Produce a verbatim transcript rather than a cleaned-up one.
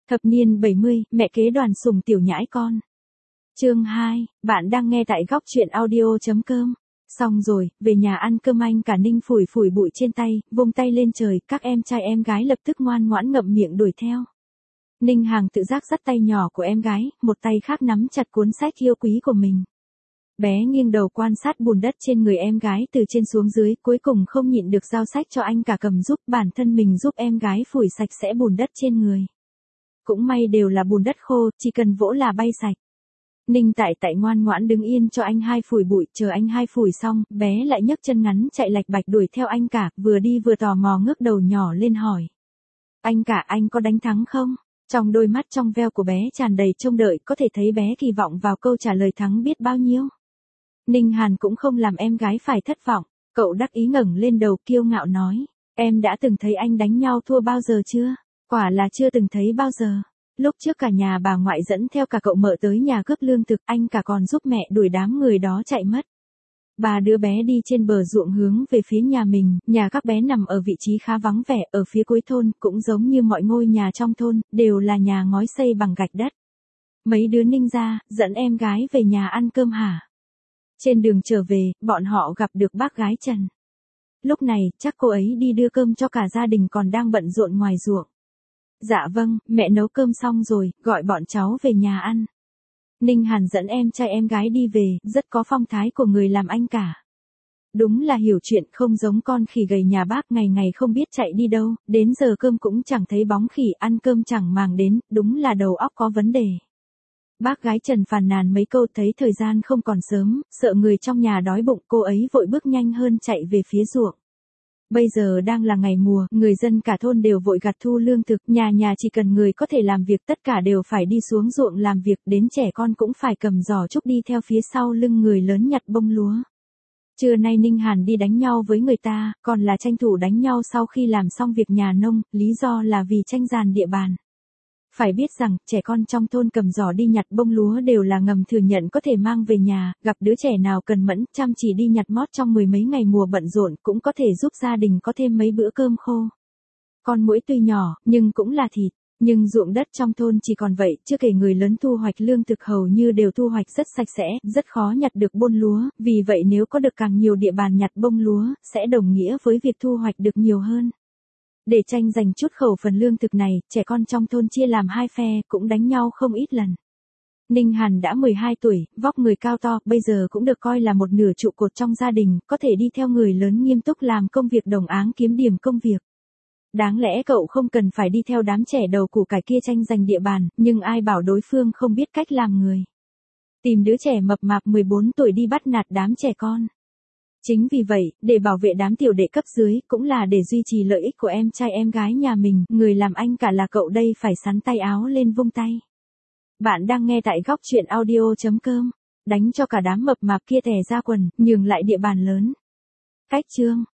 Thập niên bảy mươi, mẹ kế Đoàn Sùng tiểu nhãi con. Chương hai, bạn đang nghe tại góc truyện audio chấm com. Xong rồi, về nhà ăn cơm anh cả Ninh phủi phủi bụi trên tay, vung tay lên trời, các em trai em gái lập tức ngoan ngoãn ngậm miệng đuổi theo. Ninh Hàng tự giác dắt tay nhỏ của em gái, một tay khác nắm chặt cuốn sách yêu quý của mình. Bé nghiêng đầu quan sát bùn đất trên người em gái từ trên xuống dưới, cuối cùng không nhịn được giao sách cho anh cả cầm giúp bản thân mình giúp em gái phủi sạch sẽ bùn đất trên người. Cũng may đều là bùn đất khô, chỉ cần vỗ là bay sạch. Ninh Tại Tại ngoan ngoãn đứng yên cho anh hai phủi bụi, chờ anh hai phủi xong, bé lại nhấc chân ngắn chạy lạch bạch đuổi theo anh cả, vừa đi vừa tò mò ngước đầu nhỏ lên hỏi. Anh cả, anh có đánh thắng không? Trong đôi mắt trong veo của bé tràn đầy trông đợi, có thể thấy bé kỳ vọng vào câu trả lời thắng biết bao nhiêu. Ninh Hàn cũng không làm em gái phải thất vọng, cậu đắc ý ngẩng lên đầu kiêu ngạo nói, em đã từng thấy anh đánh nhau thua bao giờ chưa? Quả là chưa từng thấy bao giờ. Lúc trước cả nhà bà ngoại dẫn theo cả cậu mợ tới nhà cướp lương thực, anh cả còn giúp mẹ đuổi đám người đó chạy mất. Ba đứa bé đi trên bờ ruộng hướng về phía nhà mình, nhà các bé nằm ở vị trí khá vắng vẻ ở phía cuối thôn, cũng giống như mọi ngôi nhà trong thôn, đều là nhà ngói xây bằng gạch đất. Mấy đứa Ninh ra, dẫn em gái về nhà ăn cơm hả? Trên đường trở về, bọn họ gặp được bác gái Trần. Lúc này, chắc cô ấy đi đưa cơm cho cả gia đình còn đang bận rộn ngoài ruộng. Dạ vâng, mẹ nấu cơm xong rồi, gọi bọn cháu về nhà ăn. Ninh Hàn dẫn em trai em gái đi về, rất có phong thái của người làm anh cả. Đúng là hiểu chuyện, không giống con khỉ gầy nhà bác ngày ngày không biết chạy đi đâu, đến giờ cơm cũng chẳng thấy bóng khỉ, ăn cơm chẳng màng đến, đúng là đầu óc có vấn đề. Bác gái Trần phàn nàn mấy câu thấy thời gian không còn sớm, sợ người trong nhà đói bụng, cô ấy vội bước nhanh hơn chạy về phía ruộng. Bây giờ đang là ngày mùa, người dân cả thôn đều vội gặt thu lương thực, nhà nhà chỉ cần người có thể làm việc tất cả đều phải đi xuống ruộng làm việc, đến trẻ con cũng phải cầm giỏ trúc đi theo phía sau lưng người lớn nhặt bông lúa. Trưa nay Ninh Hàn đi đánh nhau với người ta, còn là tranh thủ đánh nhau sau khi làm xong việc nhà nông, lý do là vì tranh giành địa bàn. Phải biết rằng, trẻ con trong thôn cầm giỏ đi nhặt bông lúa đều là ngầm thừa nhận có thể mang về nhà, gặp đứa trẻ nào cần mẫn, chăm chỉ đi nhặt mót trong mười mấy ngày mùa bận rộn cũng có thể giúp gia đình có thêm mấy bữa cơm khô. Con muỗi tuy nhỏ, nhưng cũng là thịt, nhưng ruộng đất trong thôn chỉ còn vậy, chưa kể người lớn thu hoạch lương thực hầu như đều thu hoạch rất sạch sẽ, rất khó nhặt được bông lúa, vì vậy nếu có được càng nhiều địa bàn nhặt bông lúa, sẽ đồng nghĩa với việc thu hoạch được nhiều hơn. Để tranh giành chút khẩu phần lương thực này, trẻ con trong thôn chia làm hai phe, cũng đánh nhau không ít lần. Ninh Hàn đã mười hai tuổi, vóc người cao to, bây giờ cũng được coi là một nửa trụ cột trong gia đình, có thể đi theo người lớn nghiêm túc làm công việc đồng áng kiếm điểm công việc. Đáng lẽ cậu không cần phải đi theo đám trẻ đầu củ cải kia tranh giành địa bàn, nhưng ai bảo đối phương không biết cách làm người. Tìm đứa trẻ mập mạp mười bốn tuổi đi bắt nạt đám trẻ con. Chính vì vậy, để bảo vệ đám tiểu đệ cấp dưới, cũng là để duy trì lợi ích của em trai em gái nhà mình, người làm anh cả là cậu đây phải xắn tay áo lên vung tay. Bạn đang nghe tại góc truyện audio chấm com, đánh cho cả đám mập mạp kia tè ra quần, nhường lại địa bàn lớn. Cách chương